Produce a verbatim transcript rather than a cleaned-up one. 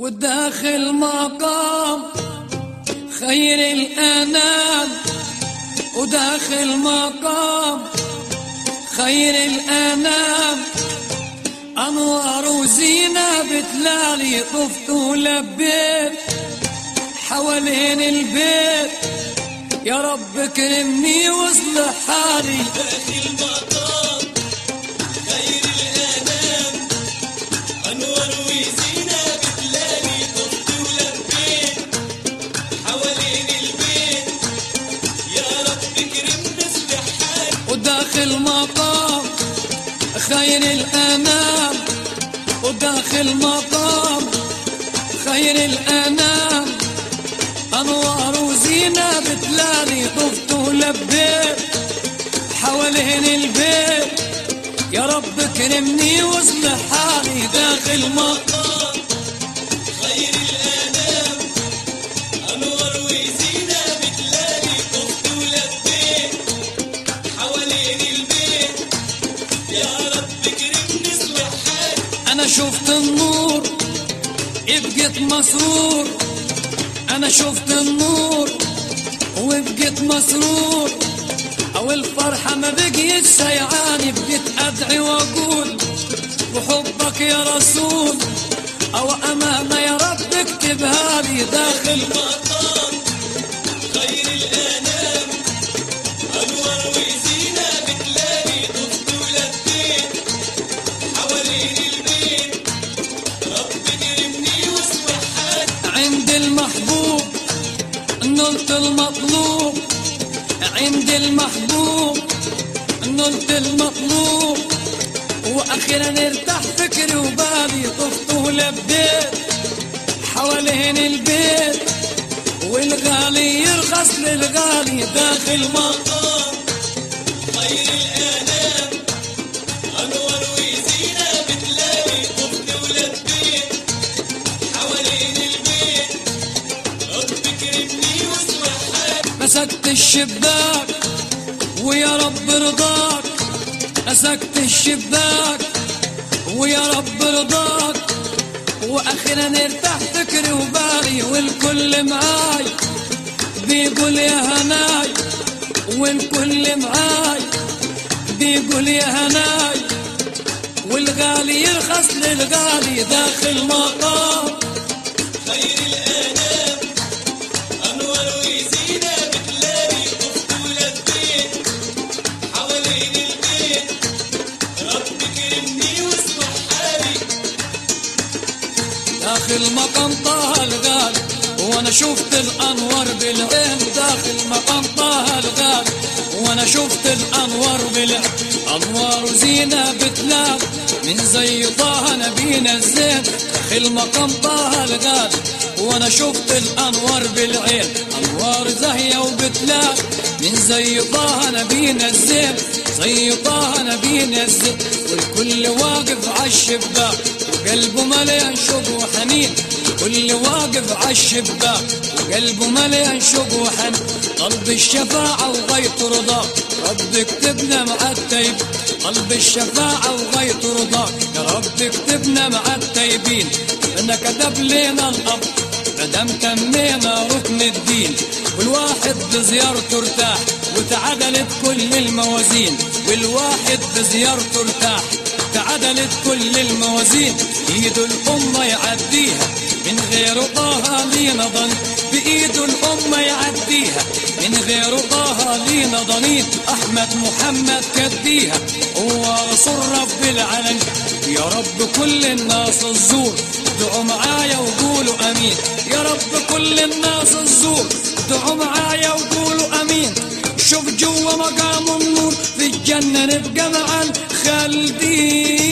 والداخل مقام خير الأنام، وداخل مقام خير الأنام، أنوار وزينة بتلالي طفت ولبيت حوالين البيت. يا رب اكرمني واصلح حالي. داخل مقام خير الأنام، أنوار وزينة بتلالي طفت ولبيت حوالين البيت. يا رب اكرمني واصلح حالي. وداخل مقام خير الأنام، وداخل مقام خير الأنام، أنوار وزينة بتلالي طفت ولبيت حوالين البيت. يا رب اكرمني واصلح حالي. داخل مقام خير الأنام، أنوار وزينة بتلالي طفت ولبيت حوالين البيت. يا رب اكرمني واصلح حالي. أنا شفت النور بقيت مسرور، أنا شفت النور وبقيت مسرور، أو الفرحة ما بقيت سيعاني، بقيت أدعي وأقول وحبك يا رسول أو أمانة يا رب اكتبها لي. داخل مقام خير الأنام، أنوار وزينة بتلالي طفت ولبيت حوالين البيت. رب اكرمني واصلح حالي. عند المحبوب نلت المطلوب، عند المحبوب نلت المطلوب، وأخيرا ارتاح فكري وبالي طفت ولبيت حوالين البيت، والغالي يرخص للغالي. داخل مقام خير الأنام، أنوار وزينة بتلالي طفت ولبيت حوالين البيت. رب اكرمني واصلح حالي. مسكت الشباك ويا رب رضاك، مسكت الشباك ويا رب رضاك، واخيرا ارتاح فكري وبالي، والكل معاي بيقول يا هناي، والكل معاي بيقول يا هناي، والغالي يرخص للغالي. داخل مقام خير الأنام، أنوار وزينة بتلالي طفت ولبيت حوالين البيت. رب اكرمني واصلح حالي. داخل مقام طه الغالي وانا شفت الانوار بالعين، داخل مقام طه الغالي وانا شفت الانوار بالعين، انوار وزينة بتلال من زي طه نبينا الزين. داخل مقام طه الغالي وانا شفت الانوار بالعين، انوار زاهية وبتلال من زي طه نبينا الزين، زي طه نبينا الزين. والكل واقف عالشباك وقلبه مليان شوق وحنين، كل واقف عالشباك وقلبه مليان شوق وحنين. قلب الشفاعة وغاية رضاك رب اكتبنا مع التيب، قلب الشفاعة وغاية رضاك يا رب اكتبنا مع التيبين. انا كتب لنا الأب مدام تمينا ركن الدين، والواحد بزيارته ارتاح وتعدلت كل الموازين، والواحد بزيارته ارتاح تعدلت كل الموازين. ايده الأمة يعديها من غير طه لينا ضن، بإيده الأمة يعديها من غير طه لينا ضنين. أحمد محمد كديها هو رسول رب العالمين. يا رب كل الناس الزور دعوا معايا وقولوا أمين، يا رب كل الناس الزور دعوا معايا وقولوا أمين. شوف جوا مقام النور في الجنة نبقى مع الخالدين.